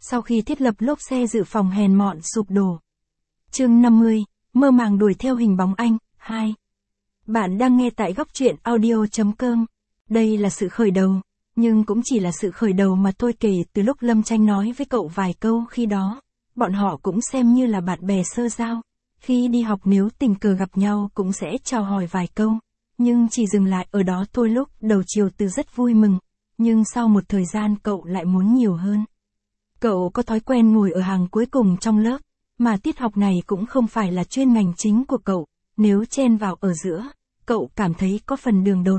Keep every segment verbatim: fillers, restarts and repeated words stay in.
sau khi thiết lập lốp xe dự phòng hèn mọn sụp đổ. Chương năm mươi, mơ màng đuổi theo hình bóng anh, hai. Bạn đang nghe tại góc truyện audio chấm com. Đây là sự khởi đầu, nhưng cũng chỉ là sự khởi đầu mà tôi kể từ lúc Lâm Tranh nói với cậu vài câu khi đó. Bọn họ cũng xem như là bạn bè sơ giao. Khi đi học nếu tình cờ gặp nhau cũng sẽ chào hỏi vài câu. Nhưng chỉ dừng lại ở đó thôi. Lúc đầu Chiều Từ rất vui mừng, nhưng sau một thời gian cậu lại muốn nhiều hơn. Cậu có thói quen ngồi ở hàng cuối cùng trong lớp, mà tiết học này cũng không phải là chuyên ngành chính của cậu. Nếu chen vào ở giữa, cậu cảm thấy có phần đường đột.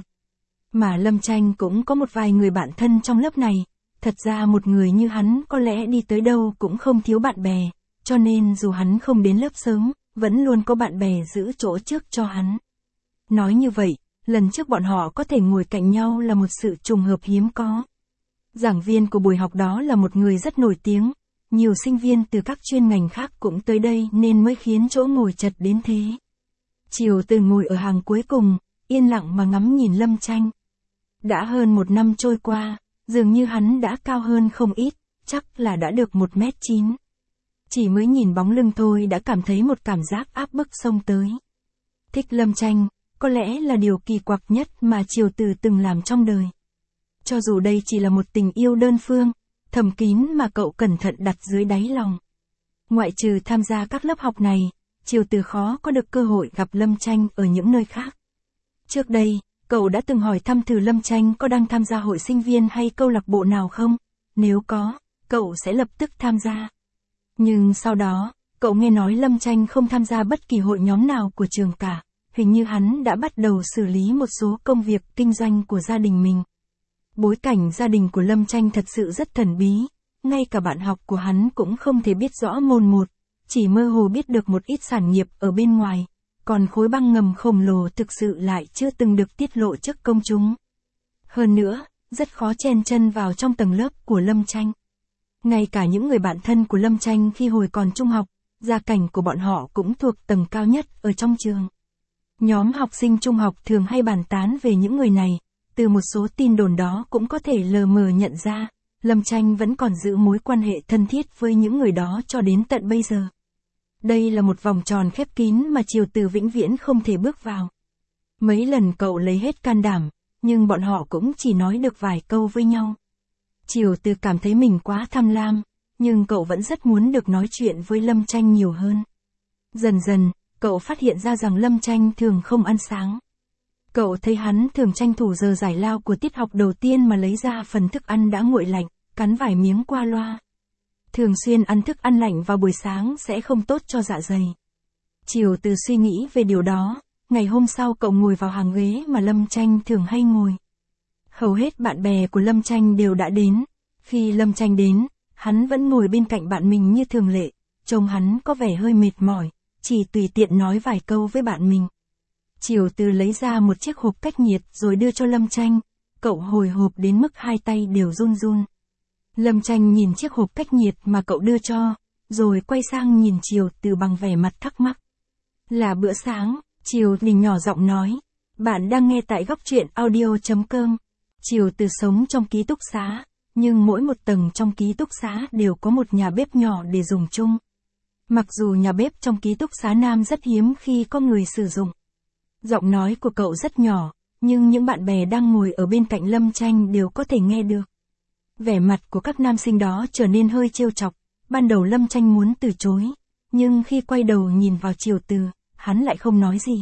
Mà Lâm Tranh cũng có một vài người bạn thân trong lớp này. Thật ra một người như hắn có lẽ đi tới đâu cũng không thiếu bạn bè, cho nên dù hắn không đến lớp sớm, vẫn luôn có bạn bè giữ chỗ trước cho hắn. Nói như vậy, lần trước bọn họ có thể ngồi cạnh nhau là một sự trùng hợp hiếm có. Giảng viên của buổi học đó là một người rất nổi tiếng, nhiều sinh viên từ các chuyên ngành khác cũng tới đây nên mới khiến chỗ ngồi chật đến thế. Chiều Từ ngồi ở hàng cuối cùng, yên lặng mà ngắm nhìn Lâm Tranh. Đã hơn một năm trôi qua, dường như hắn đã cao hơn không ít, chắc là đã được một mét chín. Chỉ mới nhìn bóng lưng thôi đã cảm thấy một cảm giác áp bức xông tới. Thích Lâm Tranh, có lẽ là điều kỳ quặc nhất mà Chiều Từ từng làm trong đời. Cho dù đây chỉ là một tình yêu đơn phương, thầm kín mà cậu cẩn thận đặt dưới đáy lòng. Ngoại trừ tham gia các lớp học này, Chiều Từ khó có được cơ hội gặp Lâm Tranh ở những nơi khác. Trước đây, cậu đã từng hỏi thăm thử Lâm Tranh có đang tham gia hội sinh viên hay câu lạc bộ nào không? Nếu có, cậu sẽ lập tức tham gia. Nhưng sau đó, cậu nghe nói Lâm Tranh không tham gia bất kỳ hội nhóm nào của trường cả. Hình như hắn đã bắt đầu xử lý một số công việc kinh doanh của gia đình mình. Bối cảnh gia đình của Lâm Tranh thật sự rất thần bí, ngay cả bạn học của hắn cũng không thể biết rõ mồn một, chỉ mơ hồ biết được một ít sản nghiệp ở bên ngoài, còn khối băng ngầm khổng lồ thực sự lại chưa từng được tiết lộ trước công chúng. Hơn nữa, rất khó chen chân vào trong tầng lớp của Lâm Tranh. Ngay cả những người bạn thân của Lâm Tranh khi hồi còn trung học, gia cảnh của bọn họ cũng thuộc tầng cao nhất ở trong trường. Nhóm học sinh trung học thường hay bàn tán về những người này, từ một số tin đồn đó cũng có thể lờ mờ nhận ra, Lâm Tranh vẫn còn giữ mối quan hệ thân thiết với những người đó cho đến tận bây giờ. Đây là một vòng tròn khép kín mà Chiều Từ vĩnh viễn không thể bước vào. Mấy lần cậu lấy hết can đảm, nhưng bọn họ cũng chỉ nói được vài câu với nhau. Chiều Từ cảm thấy mình quá tham lam, nhưng cậu vẫn rất muốn được nói chuyện với Lâm Tranh nhiều hơn. Dần dần, cậu phát hiện ra rằng Lâm Tranh thường không ăn sáng. Cậu thấy hắn thường tranh thủ giờ giải lao của tiết học đầu tiên mà lấy ra phần thức ăn đã nguội lạnh, cắn vài miếng qua loa. Thường xuyên ăn thức ăn lạnh vào buổi sáng sẽ không tốt cho dạ dày. Chiều Từ suy nghĩ về điều đó, ngày hôm sau cậu ngồi vào hàng ghế mà Lâm Tranh thường hay ngồi. Hầu hết bạn bè của Lâm Tranh đều đã đến. Khi Lâm Tranh đến, hắn vẫn ngồi bên cạnh bạn mình như thường lệ, trông hắn có vẻ hơi mệt mỏi, chỉ tùy tiện nói vài câu với bạn mình. Chiều Từ lấy ra một chiếc hộp cách nhiệt rồi đưa cho Lâm Tranh, cậu hồi hộp đến mức hai tay đều run run. Lâm Tranh nhìn chiếc hộp cách nhiệt mà cậu đưa cho, rồi quay sang nhìn Chiều Từ bằng vẻ mặt thắc mắc. Là bữa sáng, Chiều Từ nhỏ giọng nói. Bạn đang nghe tại góc truyện audio chấm com. Chiều Từ sống trong ký túc xá, nhưng mỗi một tầng trong ký túc xá đều có một nhà bếp nhỏ để dùng chung. Mặc dù nhà bếp trong ký túc xá nam rất hiếm khi có người sử dụng. Giọng nói của cậu rất nhỏ, nhưng những bạn bè đang ngồi ở bên cạnh Lâm Tranh đều có thể nghe được. Vẻ mặt của các nam sinh đó trở nên hơi trêu chọc, ban đầu Lâm Tranh muốn từ chối, nhưng khi quay đầu nhìn vào Chiều Từ, hắn lại không nói gì.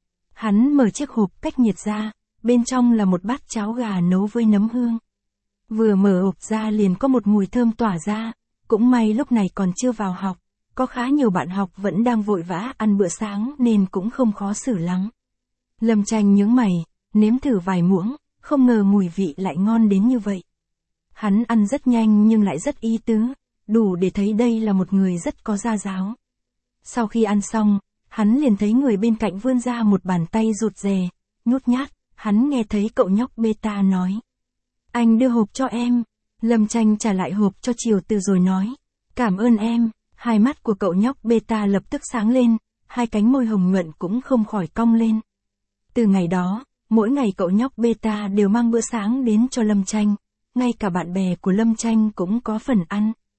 Hắn mở chiếc hộp cách nhiệt ra, bên trong là một bát cháo gà nấu với nấm hương. Vừa mở hộp ra liền có một mùi thơm tỏa ra, cũng may lúc này còn chưa vào học, có khá nhiều bạn học vẫn đang vội vã ăn bữa sáng nên cũng không khó xử lắm. Lâm Tranh nhướng mày, nếm thử vài muỗng, không ngờ mùi vị lại ngon đến như vậy. Hắn ăn rất nhanh nhưng lại rất ý tứ, đủ để thấy đây là một người rất có gia giáo. Sau khi ăn xong, hắn liền thấy người bên cạnh vươn ra một bàn tay rụt rè, nhút nhát, hắn nghe thấy cậu nhóc Beta nói. Anh đưa hộp cho em. Lâm Tranh trả lại hộp cho Chiều Từ rồi nói. Cảm ơn em. Hai mắt của cậu nhóc Beta lập tức sáng lên, hai cánh môi hồng nhuận cũng không khỏi cong lên. Từ ngày đó, mỗi ngày cậu nhóc Beta đều mang bữa sáng đến cho Lâm Tranh, ngay cả bạn bè của Lâm Tranh cũng có phần ăn.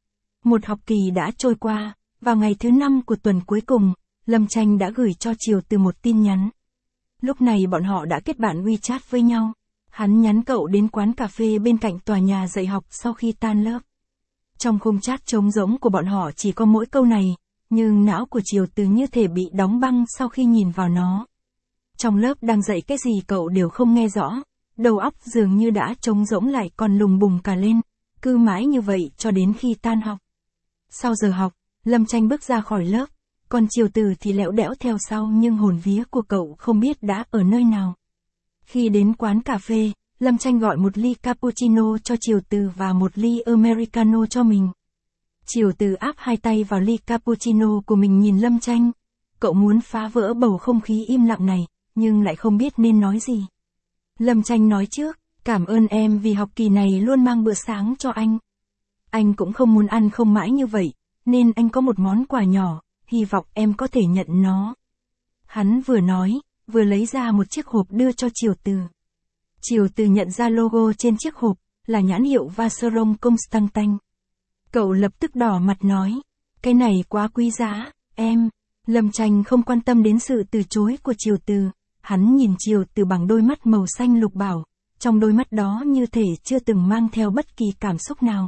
Một học kỳ đã trôi qua, vào ngày thứ năm của tuần cuối cùng, Lâm Tranh đã gửi cho Triều Từ một tin nhắn. Lúc này bọn họ đã kết bạn WeChat với nhau. Hắn nhắn cậu đến quán cà phê bên cạnh tòa nhà dạy học sau khi tan lớp. Trong khung chat trống rỗng của bọn họ chỉ có mỗi câu này, nhưng não của Triều Từ như thể bị đóng băng sau khi nhìn vào nó. Trong lớp đang dạy cái gì cậu đều không nghe rõ, đầu óc dường như đã trống rỗng lại còn lùng bùng cả lên, cứ mãi như vậy cho đến khi tan học. Sau giờ học, Lâm Tranh bước ra khỏi lớp, còn Triều Từ thì lẽo đẽo theo sau nhưng hồn vía của cậu không biết đã ở nơi nào. Khi đến quán cà phê, Lâm Tranh gọi một ly cappuccino cho Triều Từ và một ly Americano cho mình. Triều Từ áp hai tay vào ly cappuccino của mình nhìn Lâm Tranh. Cậu muốn phá vỡ bầu không khí im lặng này, nhưng lại không biết nên nói gì. Lâm Tranh nói trước, cảm ơn em vì học kỳ này luôn mang bữa sáng cho anh. Anh cũng không muốn ăn không mãi như vậy, nên anh có một món quà nhỏ, hy vọng em có thể nhận nó. Hắn vừa nói, vừa lấy ra một chiếc hộp đưa cho Triều Từ. Triều Từ nhận ra logo trên chiếc hộp, là nhãn hiệu Vacheron Constantin. Cậu lập tức đỏ mặt nói, cái này quá quý giá, em. Lâm Tranh không quan tâm đến sự từ chối của Triều Từ, hắn nhìn Triều Từ bằng đôi mắt màu xanh lục bảo, trong đôi mắt đó như thể chưa từng mang theo bất kỳ cảm xúc nào.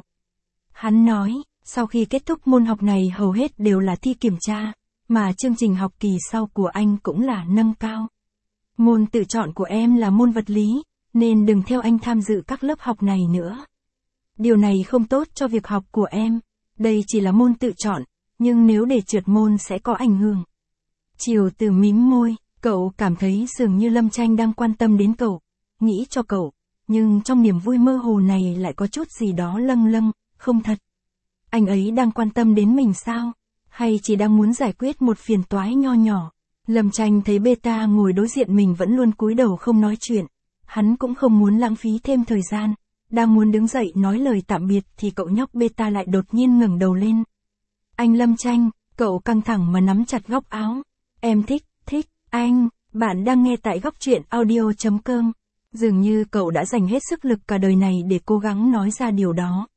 Hắn nói, sau khi kết thúc môn học này hầu hết đều là thi kiểm tra, mà chương trình học kỳ sau của anh cũng là nâng cao. Môn tự chọn của em là môn vật lý, nên đừng theo anh tham dự các lớp học này nữa. Điều này không tốt cho việc học của em, đây chỉ là môn tự chọn, nhưng nếu để trượt môn sẽ có ảnh hưởng. Triều Từ mím môi, cậu cảm thấy dường như Lâm Tranh đang quan tâm đến cậu, nghĩ cho cậu, nhưng trong niềm vui mơ hồ này lại có chút gì đó lâng lâng, không thật. Anh ấy đang quan tâm đến mình sao? Hay chỉ đang muốn giải quyết một phiền toái nho nhỏ? Lâm Tranh thấy Beta ngồi đối diện mình vẫn luôn cúi đầu không nói chuyện. Hắn cũng không muốn lãng phí thêm thời gian. Đang muốn đứng dậy nói lời tạm biệt thì cậu nhóc Beta lại đột nhiên ngẩng đầu lên. Anh Lâm Tranh, cậu căng thẳng mà nắm chặt góc áo. Em thích, thích, anh, bạn đang nghe tại góc truyện audio chấm com. Dường như cậu đã dành hết sức lực cả đời này để cố gắng nói ra điều đó.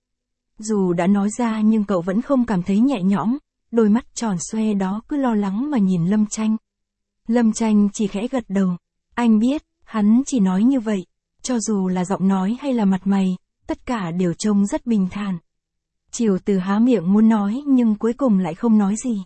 Dù đã nói ra nhưng cậu vẫn không cảm thấy nhẹ nhõm, đôi mắt tròn xoe đó cứ lo lắng mà nhìn Lâm Tranh. Lâm Tranh chỉ khẽ gật đầu. Anh biết, hắn chỉ nói như vậy. Cho dù là giọng nói hay là mặt mày, tất cả đều trông rất bình thản. Triều Từ há miệng muốn nói nhưng cuối cùng lại không nói gì.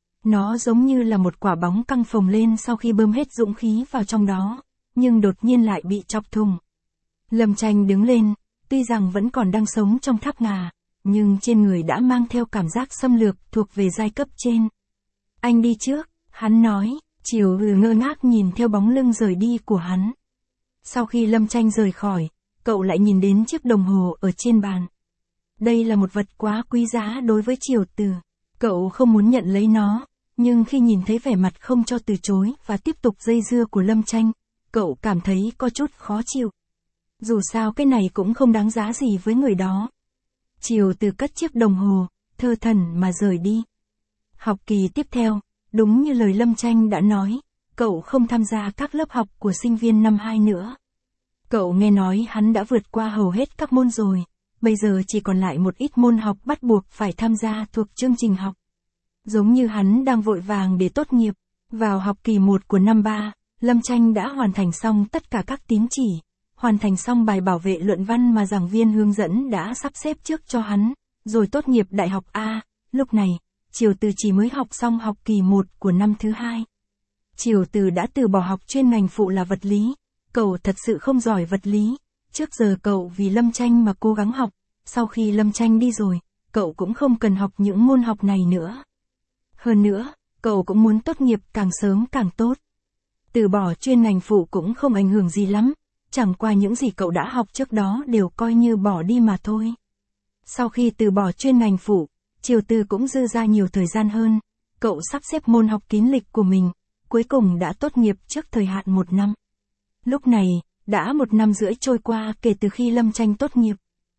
Nó giống như là một quả bóng căng phồng lên sau khi bơm hết dũng khí vào trong đó, nhưng đột nhiên lại bị chọc thùng. Lâm Tranh đứng lên, tuy rằng vẫn còn đang sống trong tháp ngà, nhưng trên người đã mang theo cảm giác xâm lược thuộc về giai cấp trên. Anh đi trước, hắn nói, Triều Từ ngơ ngác nhìn theo bóng lưng rời đi của hắn. Sau khi Lâm Tranh rời khỏi, cậu lại nhìn đến chiếc đồng hồ ở trên bàn. Đây là một vật quá quý giá đối với Triều Từ. Cậu không muốn nhận lấy nó, nhưng khi nhìn thấy vẻ mặt không cho từ chối và tiếp tục dây dưa của Lâm Tranh, cậu cảm thấy có chút khó chịu. Dù sao cái này cũng không đáng giá gì với người đó. Triều Từ cất chiếc đồng hồ, thơ thẩn mà rời đi. Học kỳ tiếp theo, đúng như lời Lâm Tranh đã nói, cậu không tham gia các lớp học của sinh viên năm hai nữa. Cậu nghe nói hắn đã vượt qua hầu hết các môn rồi, bây giờ chỉ còn lại một ít môn học bắt buộc phải tham gia thuộc chương trình học. Giống như hắn đang vội vàng để tốt nghiệp, vào học kỳ một của năm ba, Lâm Tranh đã hoàn thành xong tất cả các tín chỉ, hoàn thành xong bài bảo vệ luận văn mà giảng viên hướng dẫn đã sắp xếp trước cho hắn, rồi tốt nghiệp đại học A. Lúc này, Triều Từ chỉ mới học xong học kỳ một của năm thứ hai. Triều Từ đã từ bỏ học chuyên ngành phụ là vật lý. Cậu thật sự không giỏi vật lý. Trước giờ cậu vì Lâm Tranh mà cố gắng học, sau khi Lâm Tranh đi rồi, cậu cũng không cần học những môn học này nữa. Hơn nữa, cậu cũng muốn tốt nghiệp càng sớm càng tốt. Từ bỏ chuyên ngành phụ cũng không ảnh hưởng gì lắm, chẳng qua những gì cậu đã học trước đó đều coi như bỏ đi mà thôi. Sau khi từ bỏ chuyên ngành phụ, Triều Từ cũng dư ra nhiều thời gian hơn. Cậu sắp xếp môn học kín lịch của mình, cuối cùng đã tốt nghiệp trước thời hạn một năm. Lúc này, đã một năm rưỡi trôi qua kể từ khi Lâm Tranh tốt nghiệp.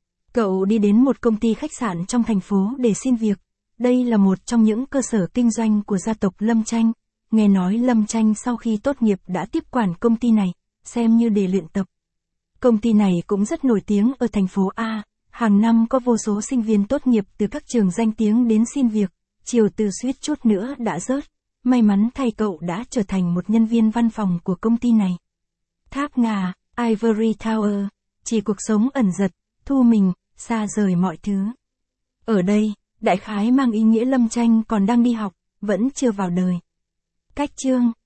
Cậu đi đến một công ty khách sạn trong thành phố để xin việc. Đây là một trong những cơ sở kinh doanh của gia tộc Lâm Tranh. Nghe nói Lâm Tranh sau khi tốt nghiệp đã tiếp quản công ty này, xem như để luyện tập. Công ty này cũng rất nổi tiếng ở thành phố A. Hàng năm có vô số sinh viên tốt nghiệp từ các trường danh tiếng đến xin việc, chiều từ suýt chút nữa đã rớt. May mắn thay cậu đã trở thành một nhân viên văn phòng của công ty này. Tháp Ngà, Ivory Tower, chỉ cuộc sống ẩn dật, thu mình, xa rời mọi thứ. Ở đây, đại khái mang ý nghĩa Lâm Tranh còn đang đi học, vẫn chưa vào đời. Cách chương